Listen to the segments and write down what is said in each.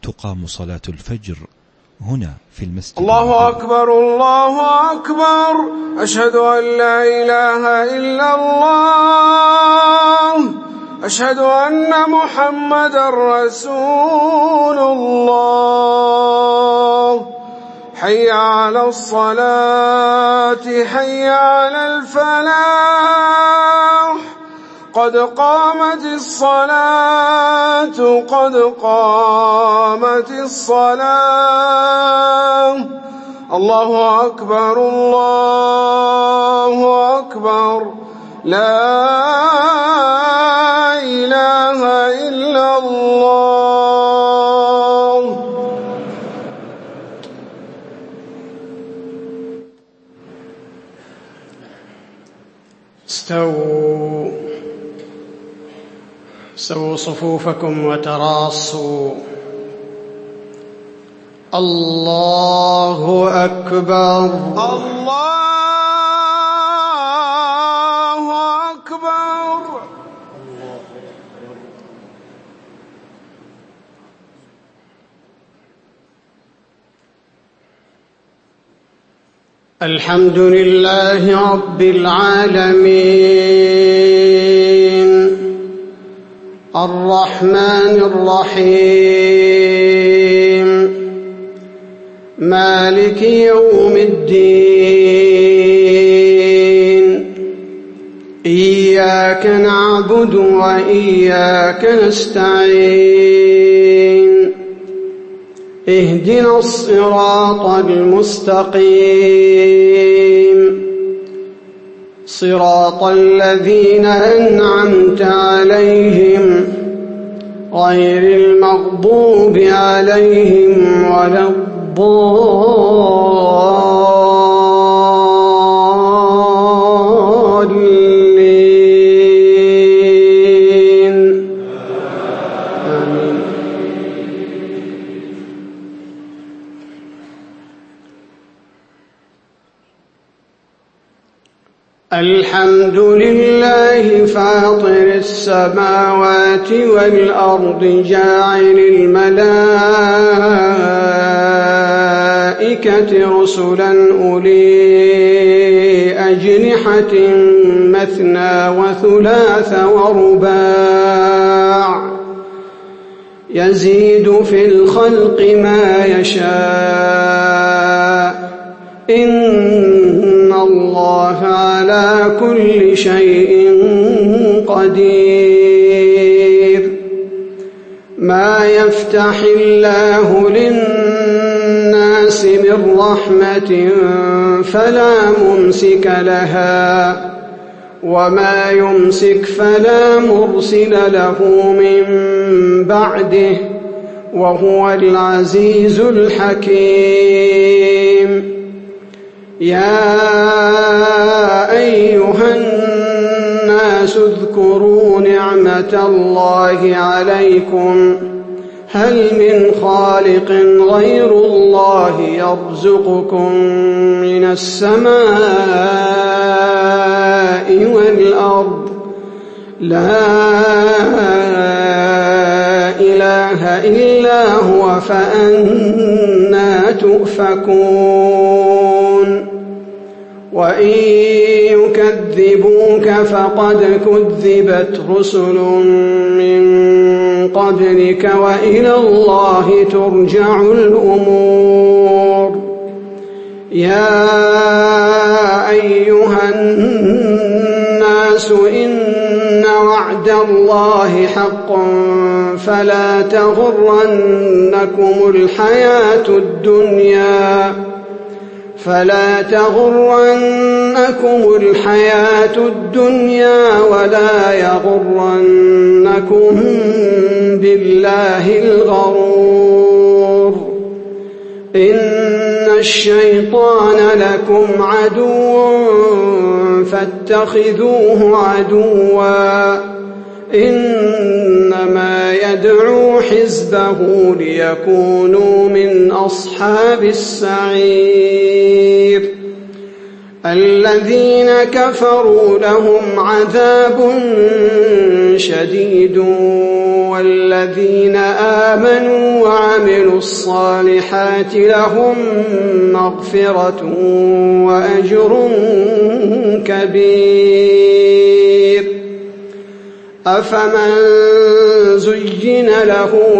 تقام صلاة الفجر هنا في المسجد. الله أكبر الله أكبر، أشهد أن لا إله إلا الله، أشهد أن محمدا رسول الله. حي على الصلاة حي على الفلاح، قد قامت الصلاة قد قامت الصلاة. الله أكبر الله أكبر، لا إله إلا الله. استووا صفوفكم وتراصوا. الله أكبر الله أكبر. الحمد لله رب العالمين، الرحمن الرحيم، مالك يوم الدين. إياك نعبد وإياك نستعين، اهدنا الصراط المستقيم، صراط الذين أنعمت عليهم غير المغضوب عليهم ولا الضالين. آمين. الحمد لله فاطر السماوات والأرض، جاعل الملائكة رسلا أولي أجنحة مثنى وثلاث ورباع، يزيد في الخلق ما يشاء، إن الله على كل شيء قدير. ما يفتح الله للناس من رحمة فلا ممسك لها، وما يمسك فلا مرسل له من بعده، وهو العزيز الحكيم. يا أيها الناس اذكروا نعمة الله عليكم، هل من خالق غير الله يرزقكم من السماء والأرض؟ لا إله إلا هو، فأنى تؤفكون؟ وإن يكذبوك فقد كذبت رسل من قبلك، وإلى الله ترجع الأمور. يا أيها الناس إن وعد الله حق، فلا تغرنكم الحياة الدنيا ولا يغرنكم بالله الغرور. إن الشيطان لكم عدو فاتخذوه عدوا، إنما يدعو حزبه ليكونوا من أصحاب السعير. الذين كفروا لهم عذاب شديد، والذين آمنوا وعملوا وعملوا الصالحات لهم مغفرة وأجر كبير. أفمن زين له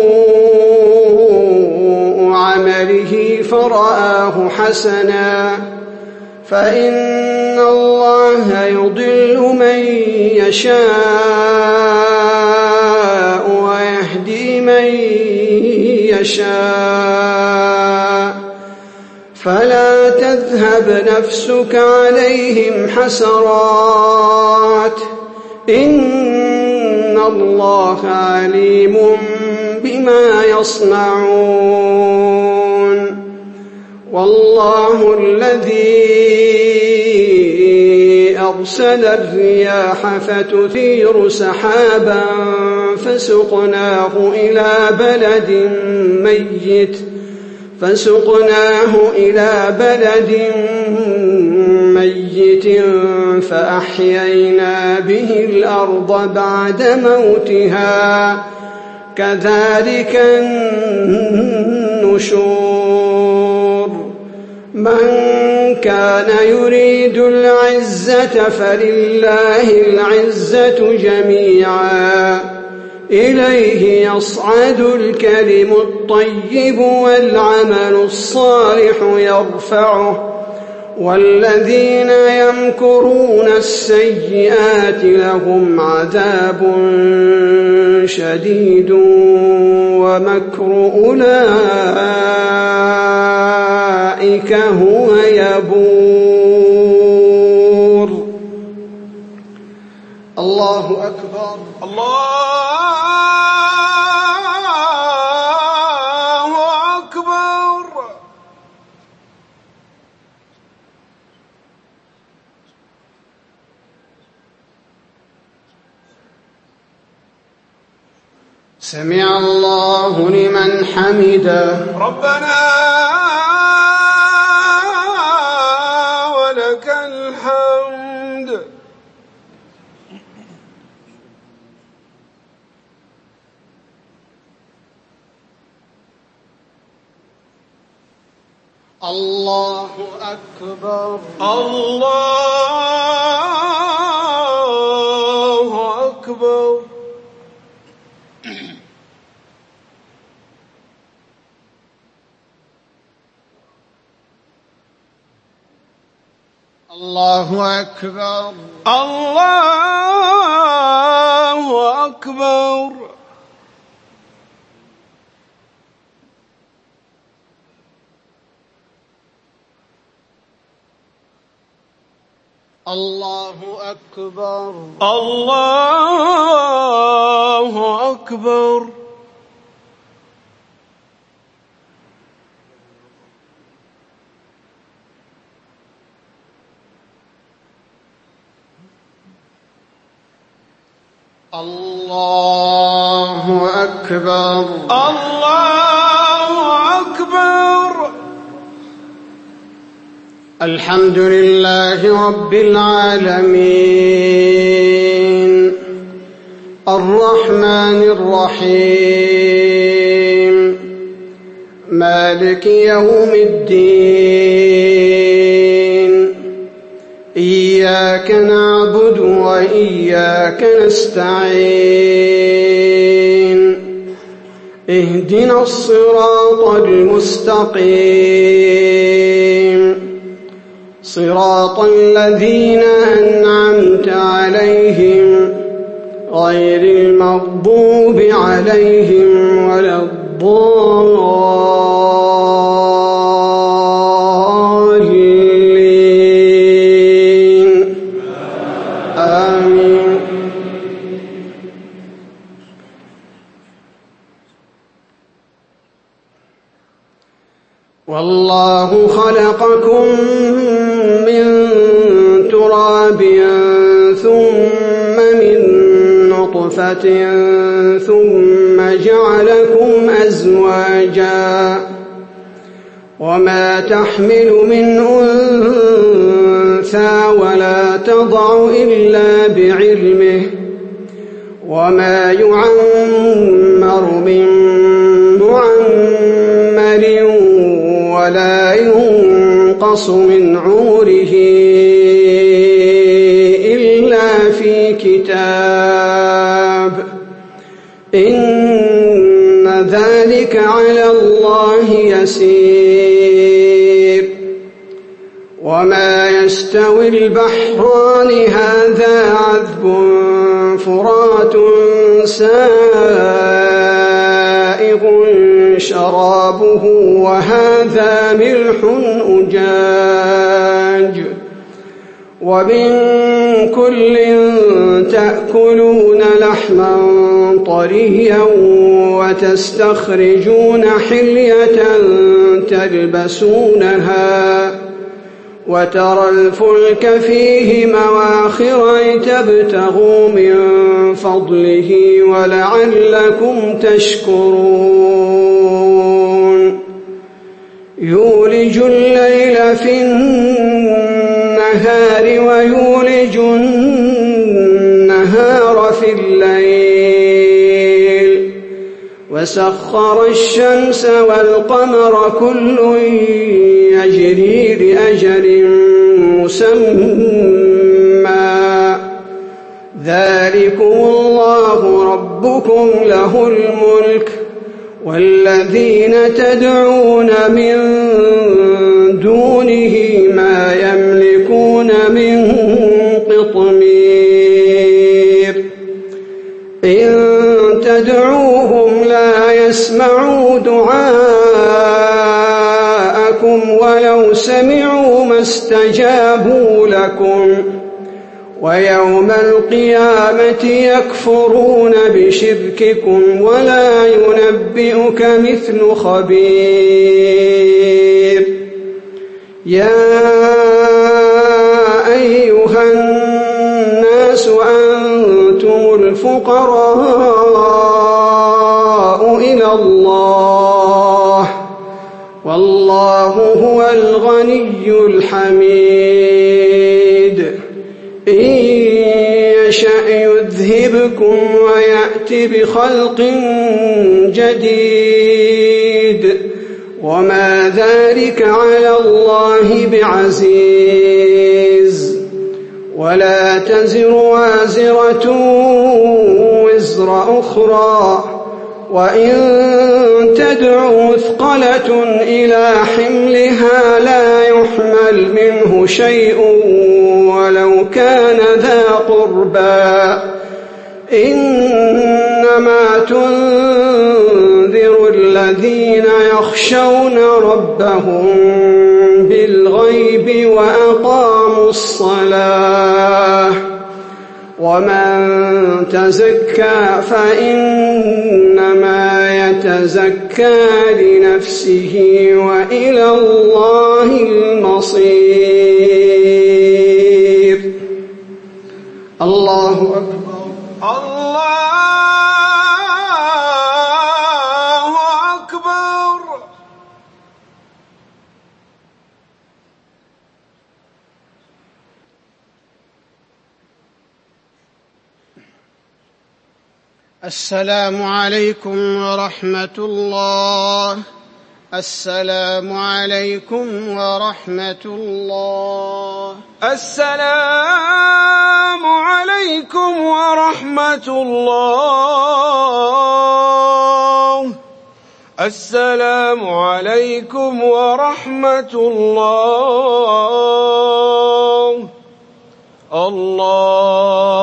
سوء عمله فرآه حسنا فإن الله يضل من يشاء ويهدي من يشاء فلا تذهب نفسك عليهم حسرات إن الله عليم بما يصنعون. والله الذي أرسل الرياح فتثير سحابا فسقناه إلى بلد ميت فأحيينا به الأرض بعد موتها كذلك النشور. من كان يريد العزة فلله العزة جميعا إليه يصعد الكلم الطيب والعمل الصالح يرفعه والذين يمكرون السيئات لهم عذاب شديد ومكر أولئك هو يبور. الله أكبر. الله أكبر. سمع الله لمن حمده. ربنا ولك الحمد. الله أكبر. الله أكبر. الله أكبر. الله أكبر. الله أكبر. الله أكبر. الله أكبر. الله أكبر. الحمد لله رب العالمين الرحمن الرحيم مالك يوم الدين إياك نعبد وإياك نستعين اهدنا الصراط المستقيم صراط الذين أنعمت عليهم غير المغضوب عليهم ولا الضالين آمين. والله خلقكم من تراب ثم من نطفة ثم جعلكم أزواجا وما تحمل من أنثى ولا تضع إلا بعلمه وما يعمر من معمر ولا ينقص من عمره إلا في كتاب إن ذلك على الله يسير وما يستوي البحران هذا عذب فرات سائغ شرابه وهذا ملح أجاج ومن كل تأكلون لحما طريا وتستخرجون حلية تلبسونها وترى الفلك فيه مواخر لتبتغوا من فضله ولعلكم تشكرون يولج الليل في النهار ويولج النهار في الليل وسخر الشمس والقمر كل يجري لأجل مسمى ذلكم الله ربكم له الملك والذين تدعون من دونه ما يملكون من قطمير إن تدعوهم لا يسمعوا دعاءكم ولو سمعوا ما استجابوا لكم ويوم القيامة يكفرون بشرككم ولا ينبئك مثل خبير يا أيها الناس أنتم الفقراء إلى الله والله هو الغني الحميد إن يشأ يذهبكم ويأتي بخلق جديد وما ذلك على الله بعزيز ولا تزر وازرة وزر أخرى وإن تدع مثقلة إلى حملها لا يحمل منه شيء ولو كان ذا قربى إنما تنذر الذين يخشون ربهم بالغيب وأقاموا الصلاة ومن تزكى فإنما يتزكى لنفسه وإلى الله المصير الله أكبر الله أكبر. السلام عليكم ورحمة الله. السلام عليكم ورحمة الله. السلام عليكم ورحمة الله. السلام عليكم ورحمة الله. الله